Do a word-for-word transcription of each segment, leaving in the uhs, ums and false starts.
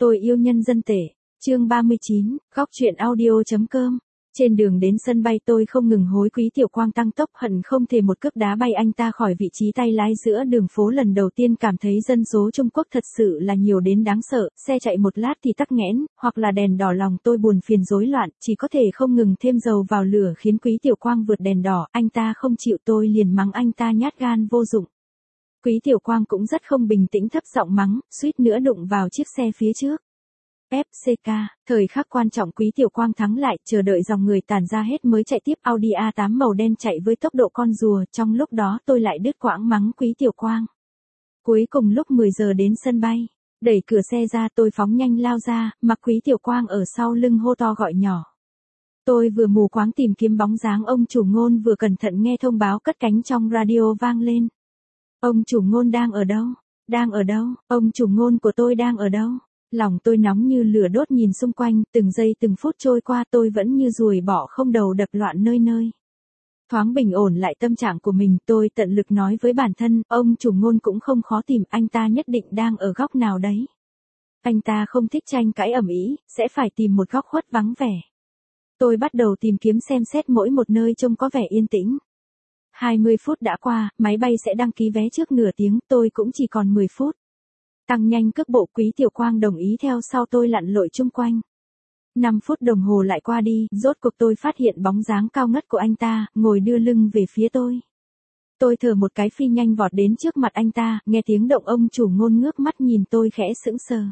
Tôi yêu nhân dân tệ. Chương ba mươi chín, góc truyện audio.com. Trên đường đến sân bay tôi không ngừng hối Quý Tiểu Quang tăng tốc, hận không thể một cước đá bay anh ta khỏi vị trí tay lái giữa đường phố. Lần đầu tiên cảm thấy dân số Trung Quốc thật sự là nhiều đến đáng sợ, xe chạy một lát thì tắc nghẽn, hoặc là đèn đỏ lòng tôi buồn phiền rối loạn, chỉ có thể không ngừng thêm dầu vào lửa khiến Quý Tiểu Quang vượt đèn đỏ. Anh ta không chịu, tôi liền mắng anh ta nhát gan vô dụng. Quý Tiểu Quang cũng rất không bình tĩnh, thấp giọng mắng, suýt nữa đụng vào chiếc xe phía trước. ép xê ca, thời khắc quan trọng Quý Tiểu Quang thắng lại, chờ đợi dòng người tản ra hết mới chạy tiếp. Audi a tám màu đen chạy với tốc độ con rùa, trong lúc đó tôi lại đứt quãng mắng Quý Tiểu Quang. Cuối cùng lúc mười giờ đến sân bay, đẩy cửa xe ra tôi phóng nhanh lao ra, mặc Quý Tiểu Quang ở sau lưng hô to gọi nhỏ. Tôi vừa mù quáng tìm kiếm bóng dáng ông chủ Ngôn, vừa cẩn thận nghe thông báo cất cánh trong radio vang lên. Ông chủ Ngôn đang ở đâu? Đang ở đâu? Ông chủ Ngôn của tôi đang ở đâu? Lòng tôi nóng như lửa đốt nhìn xung quanh, từng giây từng phút trôi qua tôi vẫn như ruồi bọ không đầu đập loạn nơi nơi. Thoáng bình ổn lại tâm trạng của mình, tôi tận lực nói với bản thân, ông chủ Ngôn cũng không khó tìm, anh ta nhất định đang ở góc nào đấy. Anh ta không thích tranh cãi ầm ĩ, sẽ phải tìm một góc khuất vắng vẻ. Tôi bắt đầu tìm kiếm xem xét mỗi một nơi trông có vẻ yên tĩnh. hai mươi phút đã qua, máy bay sẽ đăng ký vé trước nửa tiếng, tôi cũng chỉ còn mười phút. Tăng nhanh cước bộ, Quý Tiểu Quang đồng ý theo sau tôi lặn lội chung quanh. năm phút đồng hồ lại qua đi, rốt cuộc tôi phát hiện bóng dáng cao ngất của anh ta, ngồi đưa lưng về phía tôi. Tôi thở một cái phi nhanh vọt đến trước mặt anh ta, nghe tiếng động ông chủ Ngôn ngước mắt nhìn tôi khẽ sững sờ.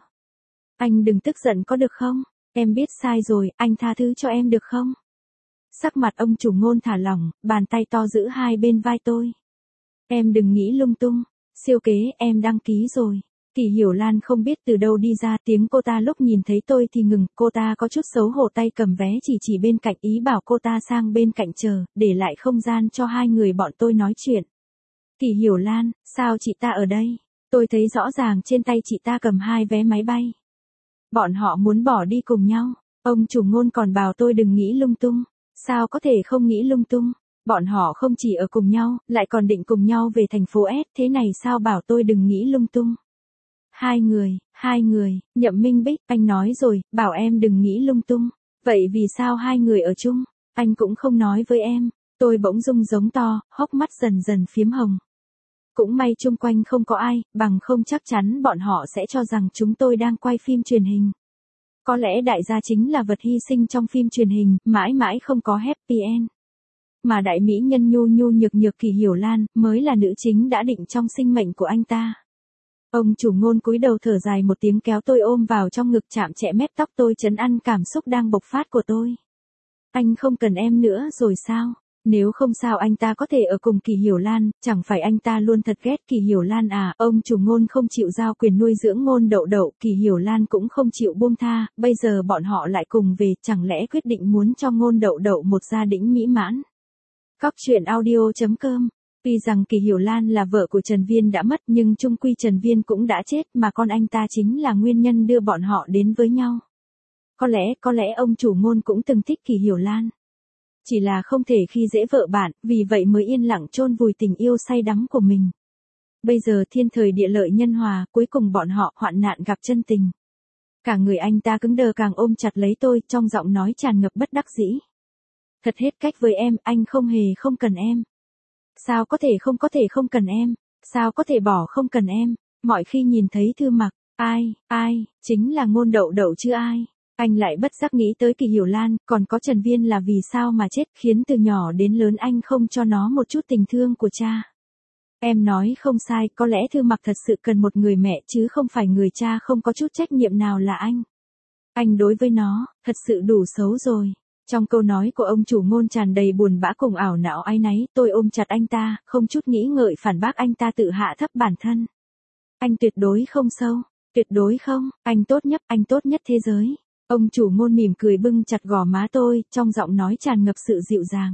Anh đừng tức giận có được không? Em biết sai rồi, anh tha thứ cho em được không? Sắc mặt ông chủ Ngôn thả lỏng, bàn tay to giữ hai bên vai tôi. Em đừng nghĩ lung tung, siêu kế em đăng ký rồi. Kỳ Hiểu Lan không biết từ đâu đi ra, tiếng cô ta lúc nhìn thấy tôi thì ngừng, cô ta có chút xấu hổ tay cầm vé chỉ chỉ bên cạnh, ý bảo cô ta sang bên cạnh chờ, để lại không gian cho hai người bọn tôi nói chuyện. Kỳ Hiểu Lan, sao chị ta ở đây? Tôi thấy rõ ràng trên tay chị ta cầm hai vé máy bay. Bọn họ muốn bỏ đi cùng nhau, ông chủ Ngôn còn bảo tôi đừng nghĩ lung tung. Sao có thể không nghĩ lung tung? Bọn họ không chỉ ở cùng nhau, lại còn định cùng nhau về thành phố S, thế này sao bảo tôi đừng nghĩ lung tung? Hai người, hai người, Nhậm Minh Bích, anh nói rồi, bảo em đừng nghĩ lung tung. Vậy vì sao hai người ở chung, anh cũng không nói với em? Tôi bỗng rung giống to, hốc mắt dần dần phiếm hồng. Cũng may chung quanh không có ai, bằng không chắc chắn bọn họ sẽ cho rằng chúng tôi đang quay phim truyền hình. Có lẽ đại gia chính là vật hy sinh trong phim truyền hình, mãi mãi không có happy end. Mà đại mỹ nhân nhu nhu nhược nhược Kỳ Hiểu Lan, mới là nữ chính đã định trong sinh mệnh của anh ta. Ông chủ Ngôn cúi đầu thở dài một tiếng, kéo tôi ôm vào trong ngực, chạm chẹ mép tóc tôi, trấn an cảm xúc đang bộc phát của tôi. Anh không cần em nữa rồi sao? Nếu không sao anh ta có thể ở cùng Kỳ Hiểu Lan, chẳng phải anh ta luôn thật ghét Kỳ Hiểu Lan à? Ông chủ Ngôn không chịu giao quyền nuôi dưỡng Ngôn Đậu Đậu, Kỳ Hiểu Lan cũng không chịu buông tha, bây giờ bọn họ lại cùng về, chẳng lẽ quyết định muốn cho Ngôn Đậu Đậu một gia đình mỹ mãn? Góc truyện audio.com. Tuy rằng Kỳ Hiểu Lan là vợ của Trần Viên đã mất, nhưng chung quy Trần Viên cũng đã chết, mà con anh ta chính là nguyên nhân đưa bọn họ đến với nhau. Có lẽ, có lẽ ông chủ Ngôn cũng từng thích Kỳ Hiểu Lan. Chỉ là không thể khi dễ vợ bạn, vì vậy mới yên lặng chôn vùi tình yêu say đắm của mình. Bây giờ thiên thời địa lợi nhân hòa, cuối cùng bọn họ hoạn nạn gặp chân tình. Cả người anh ta cứng đờ, càng ôm chặt lấy tôi, trong giọng nói tràn ngập bất đắc dĩ. Thật hết cách với em, anh không hề không cần em. Sao có thể không có thể không cần em? Sao có thể bỏ không cần em? Mọi khi nhìn thấy Thư Mặc, ai, ai, chính là Ngôn Đậu Đậu chứ ai. Anh lại bất giác nghĩ tới Kỳ Hiểu Lan, còn có Trần Viên là vì sao mà chết, khiến từ nhỏ đến lớn anh không cho nó một chút tình thương của cha. Em nói không sai, có lẽ Thư Mặc thật sự cần một người mẹ chứ không phải người cha không có chút trách nhiệm nào là anh. Anh đối với nó, thật sự đủ xấu rồi. Trong câu nói của ông chủ Ngôn tràn đầy buồn bã cùng ảo não áy náy, tôi ôm chặt anh ta, không chút nghĩ ngợi phản bác anh ta tự hạ thấp bản thân. Anh tuyệt đối không sâu, tuyệt đối không, anh tốt nhất, anh tốt nhất thế giới. Ông chủ Ngôn mỉm cười bưng chặt gò má tôi, trong giọng nói tràn ngập sự dịu dàng.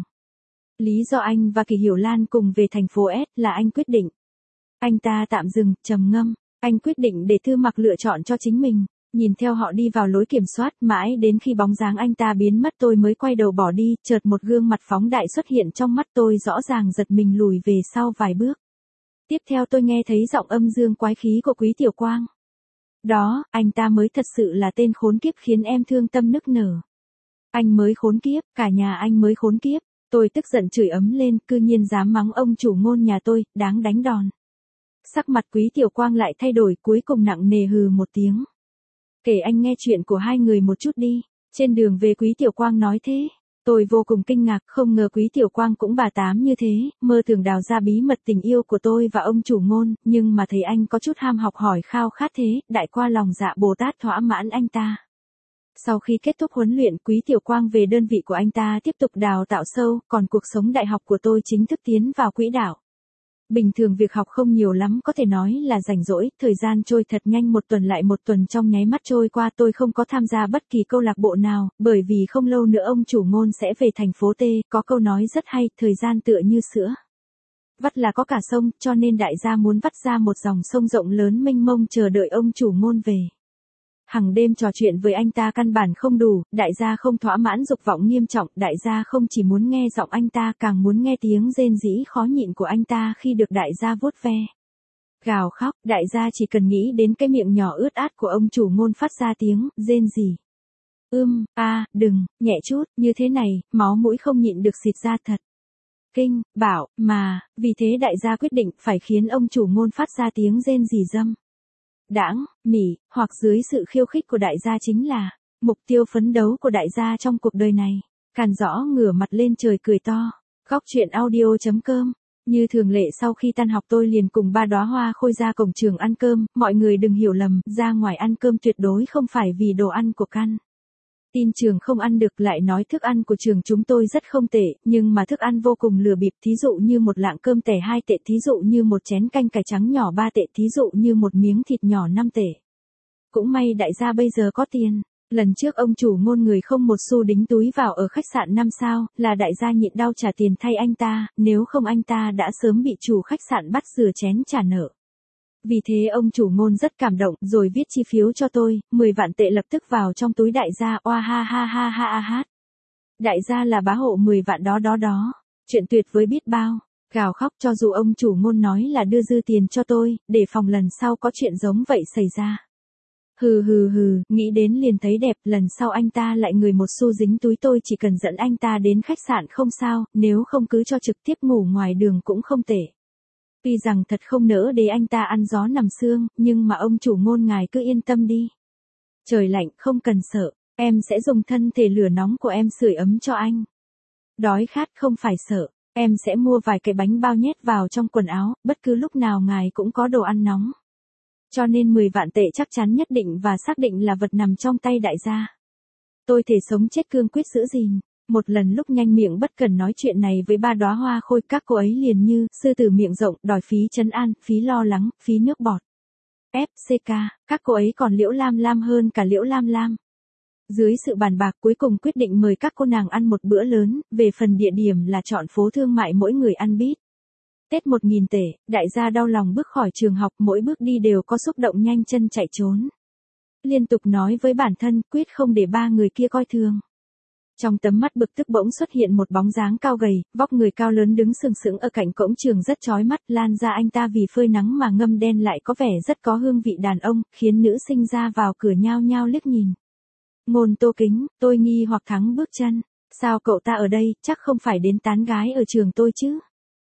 Lý do anh và Kỳ Hiểu Lan cùng về thành phố S là anh quyết định. Anh ta tạm dừng, trầm ngâm, anh quyết định để Thư Mặc lựa chọn cho chính mình. Nhìn theo họ đi vào lối kiểm soát, mãi đến khi bóng dáng anh ta biến mất tôi mới quay đầu bỏ đi, chợt một gương mặt phóng đại xuất hiện trong mắt tôi, rõ ràng giật mình lùi về sau vài bước. Tiếp theo tôi nghe thấy giọng âm dương quái khí của Quý Tiểu Quang. Đó, anh ta mới thật sự là tên khốn kiếp khiến em thương tâm nức nở. Anh mới khốn kiếp, cả nhà anh mới khốn kiếp. Tôi tức giận chửi ấm lên, cư nhiên dám mắng ông chủ ngôn nhà tôi, đáng đánh đòn. Sắc mặt Quý Tiểu Quang lại thay đổi, cuối cùng nặng nề hừ một tiếng. Kể anh nghe chuyện của hai người một chút đi. Trên đường về Quý Tiểu Quang nói thế. Tôi vô cùng kinh ngạc, không ngờ Quý Tiểu Quang cũng bà tám như thế, mơ tưởng đào ra bí mật tình yêu của tôi và ông chủ ngôn, nhưng mà thấy anh có chút ham học hỏi khao khát thế, đại qua lòng dạ Bồ Tát thỏa mãn anh ta. Sau khi kết thúc huấn luyện, Quý Tiểu Quang về đơn vị của anh ta tiếp tục đào tạo sâu, còn cuộc sống đại học của tôi chính thức tiến vào quỹ đạo. Bình thường việc học không nhiều lắm, có thể nói là rảnh rỗi, thời gian trôi thật nhanh, một tuần lại một tuần trong nháy mắt trôi qua. Tôi không có tham gia bất kỳ câu lạc bộ nào, bởi vì không lâu nữa ông chủ ngôn sẽ về thành phố T, có câu nói rất hay, thời gian tựa như sữa. Vắt là có cả sông, cho nên đại gia muốn vắt ra một dòng sông rộng lớn mênh mông chờ đợi ông chủ ngôn về. Hằng đêm trò chuyện với anh ta căn bản không đủ, đại gia không thỏa mãn dục vọng nghiêm trọng, đại gia không chỉ muốn nghe giọng anh ta, càng muốn nghe tiếng rên rỉ khó nhịn của anh ta khi được đại gia vuốt ve. Gào khóc, đại gia chỉ cần nghĩ đến cái miệng nhỏ ướt át của ông chủ ngôn phát ra tiếng rên rỉ. Ưm, a, à, đừng, nhẹ chút, như thế này, máu mũi không nhịn được xịt ra thật. Kinh, bảo, mà, vì thế đại gia quyết định phải khiến ông chủ ngôn phát ra tiếng rên rỉ dâm. Đãng, mỉ, hoặc dưới sự khiêu khích của đại gia chính là mục tiêu phấn đấu của đại gia trong cuộc đời này. Càn Rõ ngửa mặt lên trời cười to. Góc truyện audio chấm com. Như thường lệ sau khi tan học tôi liền cùng ba đóa hoa khôi ra cổng trường ăn cơm, mọi người đừng hiểu lầm, ra ngoài ăn cơm tuyệt đối không phải vì đồ ăn của căn tin trường không ăn được, lại nói thức ăn của trường chúng tôi rất không tệ, nhưng mà thức ăn vô cùng lừa bịp, thí dụ như một lạng cơm tẻ hai tệ, thí dụ như một chén canh cải trắng nhỏ ba tệ, thí dụ như một miếng thịt nhỏ năm tệ. Cũng may đại gia bây giờ có tiền. Lần trước ông chủ ngôn người không một xu đính túi vào ở khách sạn năm sao, là đại gia nhịn đau trả tiền thay anh ta, nếu không anh ta đã sớm bị chủ khách sạn bắt rửa chén trả nợ. Vì thế ông chủ ngôn rất cảm động, rồi viết chi phiếu cho tôi, mười vạn tệ lập tức vào trong túi đại gia, oa ha ha ha ha ha hát. Đại gia là bá hộ mười vạn đó đó đó. Chuyện tuyệt vời biết bao. Gào khóc cho dù ông chủ ngôn nói là đưa dư tiền cho tôi, để phòng lần sau có chuyện giống vậy xảy ra. Hừ hừ hừ, nghĩ đến liền thấy đẹp, lần sau anh ta lại người một xu dính túi tôi chỉ cần dẫn anh ta đến khách sạn không sao, nếu không cứ cho trực tiếp ngủ ngoài đường cũng không tệ. Tuy rằng thật không nỡ để anh ta ăn gió nằm sương, nhưng mà ông chủ ngôn ngài cứ yên tâm đi. Trời lạnh không cần sợ, em sẽ dùng thân thể lửa nóng của em sưởi ấm cho anh. Đói khát không phải sợ, em sẽ mua vài cái bánh bao nhét vào trong quần áo, bất cứ lúc nào ngài cũng có đồ ăn nóng. Cho nên mười vạn tệ chắc chắn nhất định và xác định là vật nằm trong tay đại gia. Tôi thể sống chết cương quyết giữ gìn. Một lần lúc nhanh miệng bất cần nói chuyện này với ba đóa hoa khôi, các cô ấy liền như sư tử miệng rộng, đòi phí trấn an, phí lo lắng, phí nước bọt. ép xê ca, các cô ấy còn liễu lam lam hơn cả liễu lam lam. Dưới sự bàn bạc cuối cùng quyết định mời các cô nàng ăn một bữa lớn, về phần địa điểm là chọn phố thương mại mỗi người ăn bít tết một nghìn tệ, đại gia đau lòng bước khỏi trường học, mỗi bước đi đều có xúc động nhanh chân chạy trốn. Liên tục nói với bản thân quyết không để ba người kia coi thường. Trong tấm mắt bực tức bỗng xuất hiện một bóng dáng cao gầy, vóc người cao lớn đứng sừng sững ở cạnh cổng trường rất chói mắt, lan ra anh ta vì phơi nắng mà ngâm đen lại có vẻ rất có hương vị đàn ông, khiến nữ sinh ra vào cửa nhao nhao liếc nhìn. Ngôn Tô Kính, tôi nghi hoặc thắng bước chân, sao cậu ta ở đây, chắc không phải đến tán gái ở trường tôi chứ.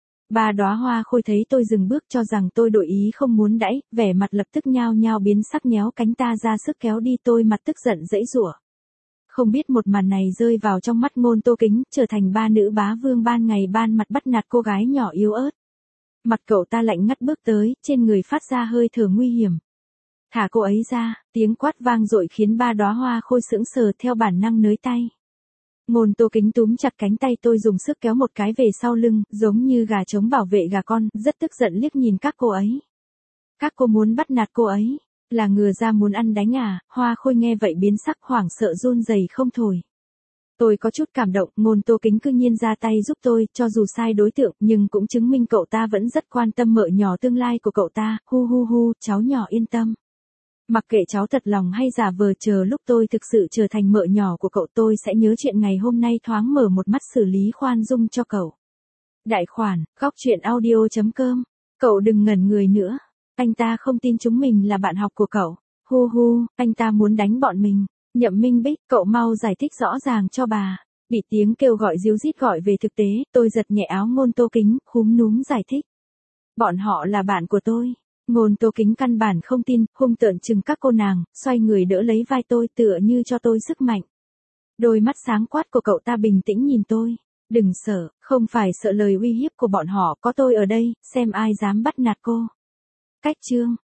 Ba đóa hoa khôi thấy tôi dừng bước cho rằng tôi đổi ý không muốn đãi, vẻ mặt lập tức nhao nhao biến sắc, nhéo cánh ta ra sức kéo đi, tôi mặt tức giận giãy giụa. Không biết một màn này rơi vào trong mắt Ngôn Tô Kính, trở thành ba nữ bá vương ban ngày ban mặt bắt nạt cô gái nhỏ yếu ớt. Mặt cậu ta lạnh ngắt bước tới, trên người phát ra hơi thở nguy hiểm. Thả cô ấy ra, tiếng quát vang dội khiến ba đóa hoa khôi sững sờ, theo bản năng nới tay. Ngôn Tô Kính túm chặt cánh tay tôi, dùng sức kéo một cái về sau lưng, giống như gà trống bảo vệ gà con, rất tức giận liếc nhìn các cô ấy. Các cô muốn bắt nạt cô ấy, là ngừa ra muốn ăn đánh à? Hoa khôi nghe vậy biến sắc, hoảng sợ run rẩy không thổi. Tôi có chút cảm động, Ngôn Tô Kính cư nhiên ra tay giúp tôi, cho dù sai đối tượng, nhưng cũng chứng minh cậu ta vẫn rất quan tâm mợ nhỏ tương lai của cậu ta, hu hu hu, cháu nhỏ yên tâm. Mặc kệ cháu thật lòng hay giả vờ, chờ lúc tôi thực sự trở thành mợ nhỏ của cậu, tôi sẽ nhớ chuyện ngày hôm nay, thoáng mở một mắt xử lý khoan dung cho cậu. Đại khoản, góc truyện audio chấm com. Cậu đừng ngẩn người nữa. Anh ta không tin chúng mình là bạn học của cậu. Hu hu, anh ta muốn đánh bọn mình. Nhậm Minh Bích, cậu mau giải thích rõ ràng cho bà. Bị tiếng kêu gọi ríu rít gọi về thực tế, tôi giật nhẹ áo Ngôn Tô Kính, húm núm giải thích. Bọn họ là bạn của tôi. Ngôn Tô Kính căn bản không tin, hung tợn chừng các cô nàng, xoay người đỡ lấy vai tôi tựa như cho tôi sức mạnh. Đôi mắt sáng quát của cậu ta bình tĩnh nhìn tôi. Đừng sợ, không phải sợ lời uy hiếp của bọn họ, có tôi ở đây, xem ai dám bắt nạt cô. Cách chương